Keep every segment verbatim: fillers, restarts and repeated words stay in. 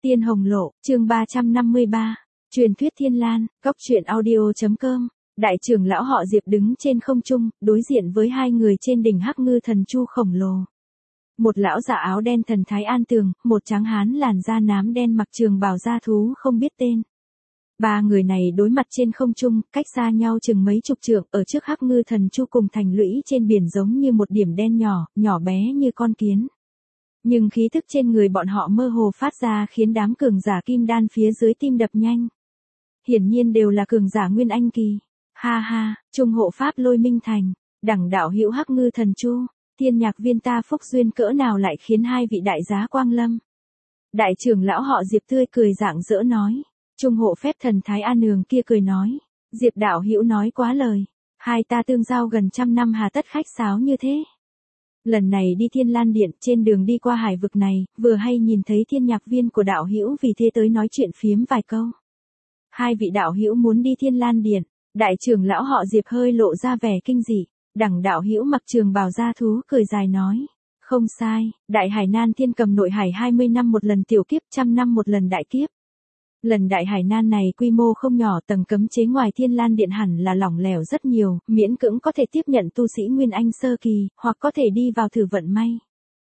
Tiên Hồng Lộ, chương ba trăm năm mươi ba, truyền thuyết Thiên Lan, góc truyện audio chấm com. Đại trưởng lão họ Diệp đứng trên không trung, đối diện với hai người trên đỉnh Hắc Ngư Thần Chu khổng lồ. Một lão giả áo đen thần thái an tường, một tráng hán làn da nám đen mặc trường bào da thú không biết tên. Ba người này đối mặt trên không trung, cách xa nhau chừng mấy chục trượng, ở trước Hắc Ngư Thần Chu cùng thành lũy trên biển giống như một điểm đen nhỏ, nhỏ bé như con kiến. Nhưng khí thức trên người bọn họ mơ hồ phát ra khiến đám cường giả kim đan phía dưới tim đập nhanh. Hiển nhiên đều là cường giả Nguyên Anh kỳ. Ha ha, Trung hộ pháp Lôi Minh Thành, đẳng đạo hữu Hắc Ngư Thần Chu, Thiên Nhạc Viên ta phúc duyên cỡ nào lại khiến hai vị đại giá quang lâm. Đại trưởng lão họ Diệp tươi cười rạng rỡ nói. Trung hộ phép thần thái an nường kia cười nói. Diệp đạo hữu nói quá lời. Hai ta tương giao gần trăm năm hà tất khách sáo như thế. Lần này đi Thiên Lan Điện, trên đường đi qua hải vực này, vừa hay nhìn thấy Thiên Nhạc Viên của đạo hữu, vì thế tới nói chuyện phiếm vài câu. Hai vị đạo hữu muốn đi Thiên Lan Điện, đại trưởng lão họ Diệp hơi lộ ra vẻ kinh dị. Đẳng đạo hữu mặc trường bào da thú cười dài nói. Không sai, đại hải nan thiên cầm nội hải hai mươi năm một lần tiểu kiếp, trăm năm một lần đại kiếp. Lần đại hải nan này quy mô không nhỏ, tầng cấm chế ngoài Thiên Lan Điện hẳn là lỏng lẻo rất nhiều, miễn cưỡng có thể tiếp nhận tu sĩ Nguyên Anh sơ kỳ, hoặc có thể đi vào thử vận may.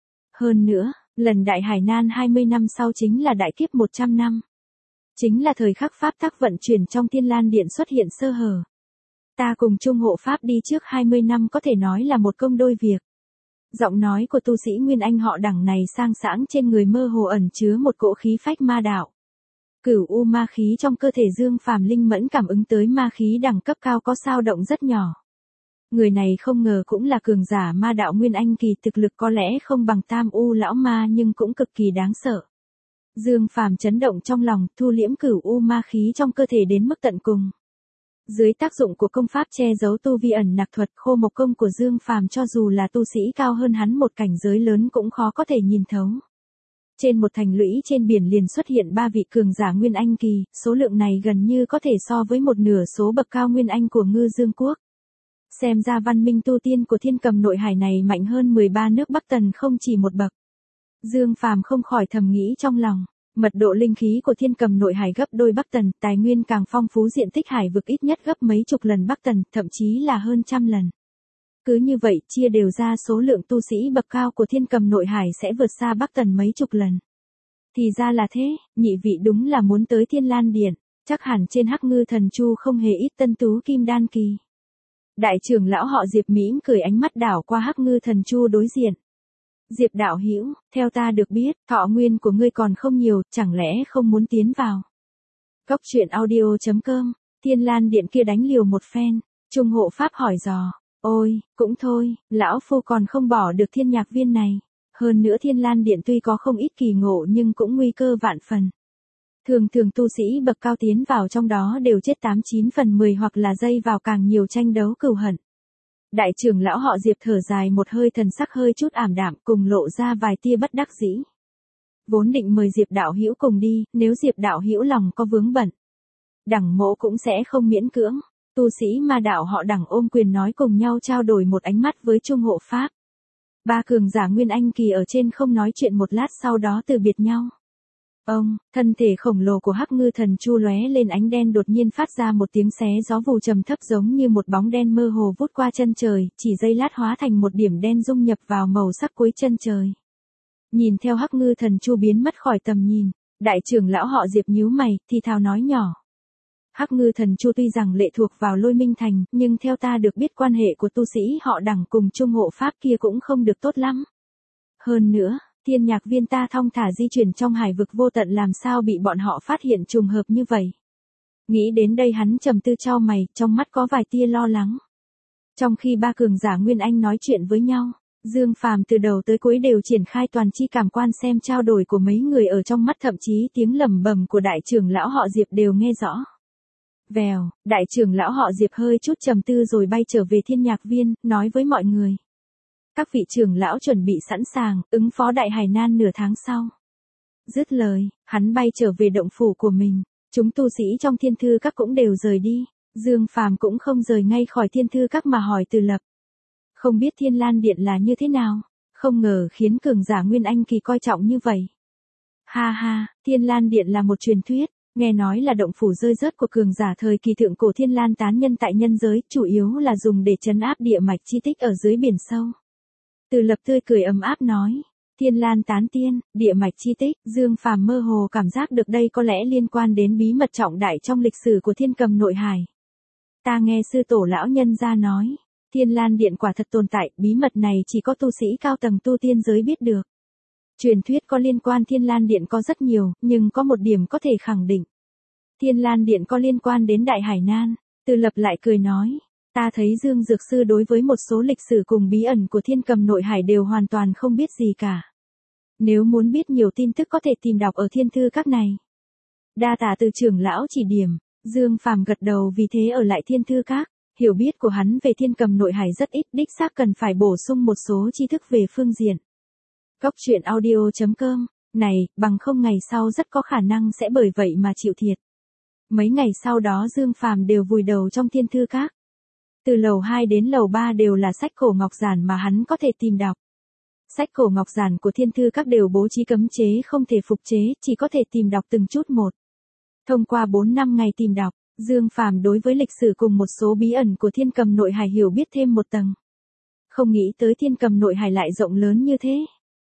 Hơn nữa, lần đại hải nan hai mươi năm sau chính là đại kiếp một trăm năm. Chính là thời khắc pháp tắc vận chuyển trong Thiên Lan Điện xuất hiện sơ hở. Ta cùng Trung hộ pháp đi trước hai mươi năm có thể nói là một công đôi việc. Giọng nói của tu sĩ Nguyên Anh họ Đẳng này sang sảng, trên người mơ hồ ẩn chứa một cỗ khí phách ma đạo. Cửu u ma khí trong cơ thể Dương Phàm linh mẫn cảm ứng tới ma khí đẳng cấp cao có dao động rất nhỏ. Người này không ngờ cũng là cường giả ma đạo Nguyên Anh kỳ, thực lực có lẽ không bằng Tam U lão ma nhưng cũng cực kỳ đáng sợ. Dương Phàm chấn động trong lòng, thu liễm cửu u ma khí trong cơ thể đến mức tận cùng. Dưới tác dụng của công pháp che giấu tu vi ẩn nặc thuật, khô mộc công của Dương Phàm cho dù là tu sĩ cao hơn hắn một cảnh giới lớn cũng khó có thể nhìn thấu. Trên một thành lũy trên biển liền xuất hiện ba vị cường giả Nguyên Anh kỳ, số lượng này gần như có thể so với một nửa số bậc cao Nguyên Anh của Ngư Dương Quốc. Xem ra văn minh tu tiên của Thiên Cầm nội hải này mạnh hơn mười ba nước Bắc Tần không chỉ một bậc. Dương Phàm không khỏi thầm nghĩ trong lòng, mật độ linh khí của Thiên Cầm nội hải gấp đôi Bắc Tần, tài nguyên càng phong phú, diện tích hải vực ít nhất gấp mấy chục lần Bắc Tần, thậm chí là hơn trăm lần. Cứ như vậy, chia đều ra số lượng tu sĩ bậc cao của Thiên Cầm nội hải sẽ vượt xa Bắc Tần mấy chục lần. Thì ra là thế, nhị vị đúng là muốn tới Thiên Lan Điện, chắc hẳn trên Hắc Ngư Thần Chu không hề ít tân tú kim đan kỳ. Đại trưởng lão họ Diệp mỉm cười, ánh mắt đảo qua Hắc Ngư Thần Chu đối diện. Diệp đạo hữu, theo ta được biết, thọ nguyên của ngươi còn không nhiều, chẳng lẽ không muốn tiến vào? Góc truyện audio chấm com, Thiên Lan Điện kia đánh liều một phen, Trung hộ pháp hỏi dò. Ôi, cũng thôi, lão phu còn không bỏ được Thiên Nhạc Viên này. Hơn nữa Thiên Lan Điện tuy có không ít kỳ ngộ nhưng cũng nguy cơ vạn phần. Thường thường tu sĩ bậc cao tiến vào trong đó đều chết tám chín phần mười hoặc là dây vào càng nhiều tranh đấu cừu hận. Đại trưởng lão họ Diệp thở dài một hơi, thần sắc hơi chút ảm đạm, cùng lộ ra vài tia bất đắc dĩ. Vốn định mời Diệp đạo hữu cùng đi, nếu Diệp đạo hữu lòng có vướng bận, Đẳng mỗ cũng sẽ không miễn cưỡng. Tu sĩ ma đạo họ Đẳng ôm quyền nói, cùng nhau trao đổi một ánh mắt với Trung hộ pháp. Ba cường giả Nguyên Anh kỳ ở trên không nói chuyện một lát, sau đó từ biệt nhau. Ông, thân thể khổng lồ của Hắc Ngư Thần Chu lóe lên ánh đen, đột nhiên phát ra một tiếng xé gió vù trầm thấp, giống như một bóng đen mơ hồ vút qua chân trời, chỉ giây lát hóa thành một điểm đen dung nhập vào màu sắc cuối chân trời. Nhìn theo Hắc Ngư Thần Chu biến mất khỏi tầm nhìn, đại trưởng lão họ Diệp nhíu mày, thì thào nói nhỏ. Hắc Ngư Thần Chu tuy rằng lệ thuộc vào Lôi Minh Thành, nhưng theo ta được biết quan hệ của tu sĩ họ Đẳng cùng Trung hộ pháp kia cũng không được tốt lắm. Hơn nữa, Thiên Nhạc Viên ta thong thả di chuyển trong hải vực vô tận, làm sao bị bọn họ phát hiện trùng hợp như vậy. Nghĩ đến đây hắn trầm tư chau mày, trong mắt có vài tia lo lắng. Trong khi ba cường giả Nguyên Anh nói chuyện với nhau, Dương Phàm từ đầu tới cuối đều triển khai toàn chi cảm quan, xem trao đổi của mấy người ở trong mắt, thậm chí tiếng lẩm bẩm của đại trưởng lão họ Diệp đều nghe rõ. Vèo, đại trưởng lão họ Diệp hơi chút trầm tư rồi bay trở về Thiên Nhạc Viên, nói với mọi người. Các vị trưởng lão chuẩn bị sẵn sàng, ứng phó đại hải nan nửa tháng sau. Dứt lời, hắn bay trở về động phủ của mình, chúng tu sĩ trong Thiên Thư Các cũng đều rời đi, Dương Phàm cũng không rời ngay khỏi Thiên Thư Các mà hỏi Từ Lập. Không biết Thiên Lan Điện là như thế nào, không ngờ khiến cường giả Nguyên Anh kỳ coi trọng như vậy. Ha ha, Thiên Lan Điện là một truyền thuyết, nghe nói là động phủ rơi rớt của cường giả thời kỳ thượng cổ Thiên Lan tán nhân tại nhân giới, chủ yếu là dùng để trấn áp địa mạch chi tích ở dưới biển sâu. Từ Lập tươi cười ấm áp nói, Thiên Lan tán tiên, địa mạch chi tích, Dương Phàm mơ hồ cảm giác được đây có lẽ liên quan đến bí mật trọng đại trong lịch sử của Thiên Cầm Nội Hải. Ta nghe sư tổ lão nhân gia nói, Thiên Lan Điện quả thật tồn tại, bí mật này chỉ có tu sĩ cao tầng tu tiên giới biết được. Truyền thuyết có liên quan Thiên Lan Điện có rất nhiều, nhưng có một điểm có thể khẳng định. Thiên Lan Điện có liên quan đến Đại Hải Nan. Từ Lập lại cười nói, ta thấy Dương Dược Sư đối với một số lịch sử cùng bí ẩn của Thiên Cầm Nội Hải đều hoàn toàn không biết gì cả. Nếu muốn biết nhiều tin tức có thể tìm đọc ở thiên thư các này. Đa tạ từ trưởng lão chỉ điểm, Dương Phàm gật đầu vì thế ở lại thiên thư các. Hiểu biết của hắn về Thiên Cầm Nội Hải rất ít, đích xác cần phải bổ sung một số tri thức về phương diện. Cốc truyện audio chấm com, này, bằng không ngày sau rất có khả năng sẽ bởi vậy mà chịu thiệt. Mấy ngày sau đó Dương Phàm đều vùi đầu trong thiên thư các. Từ lầu hai đến lầu ba đều là sách cổ ngọc giản mà hắn có thể tìm đọc. Sách cổ ngọc giản của thiên thư các đều bố trí cấm chế không thể phục chế, chỉ có thể tìm đọc từng chút một. Thông qua bốn năm ngày tìm đọc, Dương Phàm đối với lịch sử cùng một số bí ẩn của Thiên Cầm Nội Hải hiểu biết thêm một tầng. Không nghĩ tới Thiên Cầm Nội Hải lại rộng lớn như thế.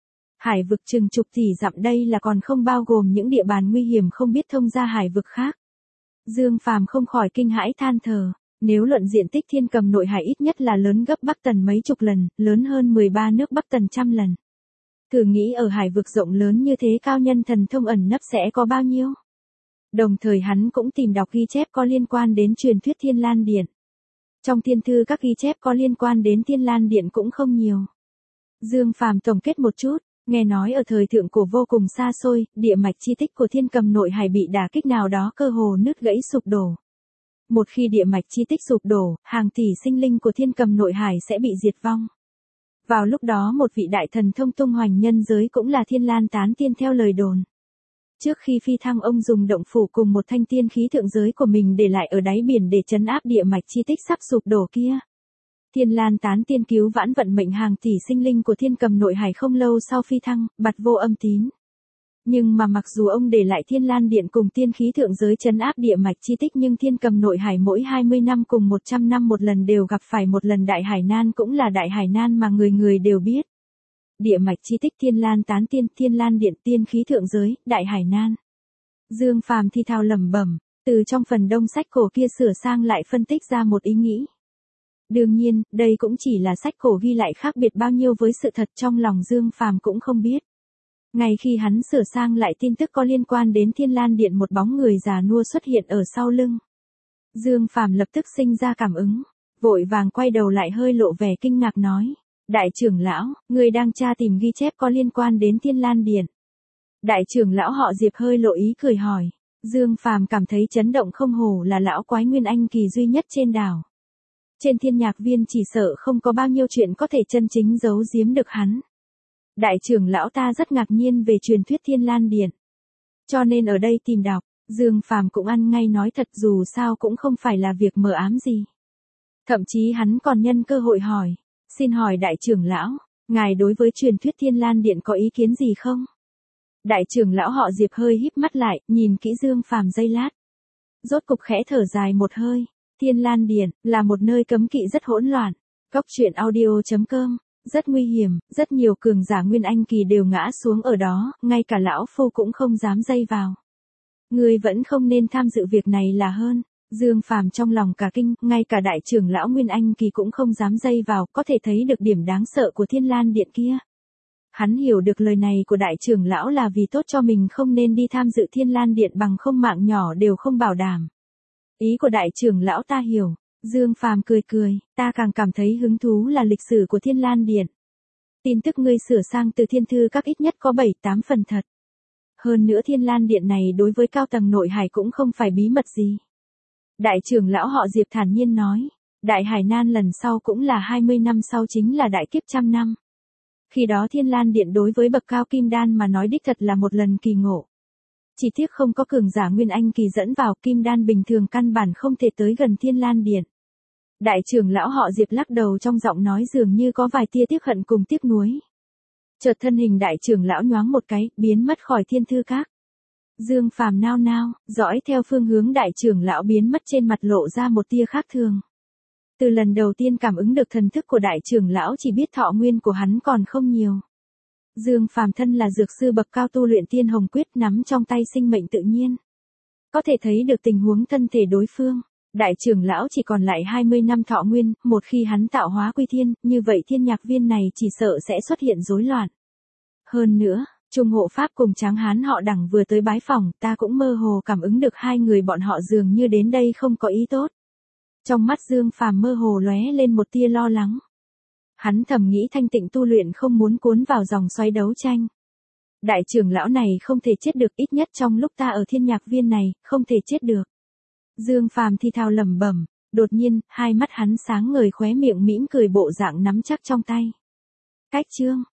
Hải vực chừng chục tỷ dặm đây là còn không bao gồm những địa bàn nguy hiểm không biết thông ra hải vực khác. Dương Phàm không khỏi kinh hãi than thở, nếu luận diện tích Thiên Cầm Nội Hải ít nhất là lớn gấp Bắc Tần mấy chục lần, lớn hơn mười ba nước Bắc Tần trăm lần. Thử nghĩ ở hải vực rộng lớn như thế cao nhân thần thông ẩn nấp sẽ có bao nhiêu? Đồng thời hắn cũng tìm đọc ghi chép có liên quan đến truyền thuyết Thiên Lan Điện. Trong thiên thư các ghi chép có liên quan đến Thiên Lan Điện cũng không nhiều. Dương Phàm tổng kết một chút, nghe nói ở thời thượng cổ vô cùng xa xôi, địa mạch chi tích của Thiên Cầm Nội Hải bị đả kích nào đó cơ hồ nứt gãy sụp đổ. Một khi địa mạch chi tích sụp đổ, hàng tỷ sinh linh của Thiên Cầm Nội Hải sẽ bị diệt vong. Vào lúc đó một vị đại thần thông tung hoành nhân giới cũng là Thiên Lan tán tiên theo lời đồn. Trước khi phi thăng ông dùng động phủ cùng một thanh tiên khí thượng giới của mình để lại ở đáy biển để trấn áp địa mạch chi tích sắp sụp đổ kia. Thiên Lan tán tiên cứu vãn vận mệnh hàng tỷ sinh linh của Thiên Cầm Nội Hải không lâu sau phi thăng, bặt vô âm tín. Nhưng mà mặc dù ông để lại Thiên Lan Điện cùng tiên khí thượng giới trấn áp địa mạch chi tích nhưng Thiên Cầm Nội Hải mỗi hai mươi năm cùng một trăm năm một lần đều gặp phải một lần Đại Hải Nan cũng là Đại Hải Nan mà người người đều biết. Địa mạch chi tích Thiên Lan tán tiên, Thiên Lan Điện tiên khí thượng giới, Đại Hải Nan. Dương Phàm thi thao lẩm bẩm, từ trong phần đông sách cổ kia sửa sang lại phân tích ra một ý nghĩ. Đương nhiên, đây cũng chỉ là sách cổ ghi lại khác biệt bao nhiêu với sự thật trong lòng Dương Phàm cũng không biết. Ngay khi hắn sửa sang lại tin tức có liên quan đến Thiên Lan Điện một bóng người già nua xuất hiện ở sau lưng. Dương Phàm lập tức sinh ra cảm ứng, vội vàng quay đầu lại hơi lộ vẻ kinh ngạc nói. Đại trưởng lão, người đang tra tìm ghi chép có liên quan đến Thiên Lan Điện. Đại trưởng lão họ Diệp hơi lộ ý cười hỏi. Dương Phàm cảm thấy chấn động không hổ là lão quái nguyên anh kỳ duy nhất trên đảo. Trên Thiên Nhạc Viên chỉ sợ không có bao nhiêu chuyện có thể chân chính giấu giếm được hắn. Đại trưởng lão ta rất ngạc nhiên về truyền thuyết Thiên Lan Điện. Cho nên ở đây tìm đọc, Dương Phàm cũng ăn ngay nói thật dù sao cũng không phải là việc mờ ám gì. Thậm chí hắn còn nhân cơ hội hỏi. Xin hỏi đại trưởng lão, ngài đối với truyền thuyết Thiên Lan Điện có ý kiến gì không? Đại trưởng lão họ Diệp hơi híp mắt lại, nhìn kỹ Dương Phàm giây lát. Rốt cục khẽ thở dài một hơi, Thiên Lan Điện là một nơi cấm kỵ rất hỗn loạn. Cốc truyện audio chấm com, rất nguy hiểm, rất nhiều cường giả nguyên anh kỳ đều ngã xuống ở đó, ngay cả lão phu cũng không dám dây vào. Ngươi vẫn không nên tham dự việc này là hơn. Dương Phàm trong lòng cả kinh, ngay cả đại trưởng lão Nguyên Anh kỳ cũng không dám dây vào, có thể thấy được điểm đáng sợ của Thiên Lan Điện kia. Hắn hiểu được lời này của đại trưởng lão là vì tốt cho mình không nên đi tham dự Thiên Lan Điện bằng không mạng nhỏ đều không bảo đảm. Ý của đại trưởng lão ta hiểu, Dương Phàm cười cười, ta càng cảm thấy hứng thú là lịch sử của Thiên Lan Điện. Tin tức ngươi sửa sang từ thiên thư các ít nhất có bảy tám phần thật. Hơn nữa Thiên Lan Điện này đối với cao tầng nội hải cũng không phải bí mật gì. Đại trưởng lão họ Diệp thản nhiên nói, Đại Hải Nan lần sau cũng là hai mươi năm sau chính là đại kiếp trăm năm. Khi đó Thiên Lan Điện đối với bậc cao kim đan mà nói đích thật là một lần kỳ ngộ. Chỉ tiếc không có cường giả nguyên anh kỳ dẫn vào, kim đan bình thường căn bản không thể tới gần Thiên Lan Điện. Đại trưởng lão họ Diệp lắc đầu trong giọng nói dường như có vài tia tiếc hận cùng tiếc nuối. Chợt thân hình đại trưởng lão nhoáng một cái, biến mất khỏi Thiên Thư Các. Dương Phàm nao nao, dõi theo phương hướng đại trưởng lão biến mất, trên mặt lộ ra một tia khác thường. Từ lần đầu tiên cảm ứng được thần thức của đại trưởng lão, chỉ biết thọ nguyên của hắn còn không nhiều. Dương Phàm thân là dược sư bậc cao, tu luyện Tiên Hồng Quyết, nắm trong tay sinh mệnh tự nhiên. Có thể thấy được tình huống thân thể đối phương. Đại trưởng lão chỉ còn lại hai mươi năm thọ nguyên, một khi hắn tạo hóa quy thiên, như vậy thiên nhạc viên này chỉ sợ sẽ xuất hiện rối loạn. Hơn nữa, Trung Hộ Pháp cùng Tráng Hán họ Đằng vừa tới bái phòng, ta cũng mơ hồ cảm ứng được hai người bọn họ dường như đến đây không có ý tốt. Trong mắt Dương Phàm mơ hồ lóe lên một tia lo lắng. Hắn thầm nghĩ thanh tịnh tu luyện không muốn cuốn vào dòng xoáy đấu tranh. Đại trưởng lão này không thể chết được, ít nhất trong lúc ta ở thiên nhạc viên này, không thể chết được. Dương Phàm thi thào lẩm bẩm, đột nhiên, hai mắt hắn sáng ngời, khóe miệng mỉm cười, bộ dạng nắm chắc trong tay. Cách chương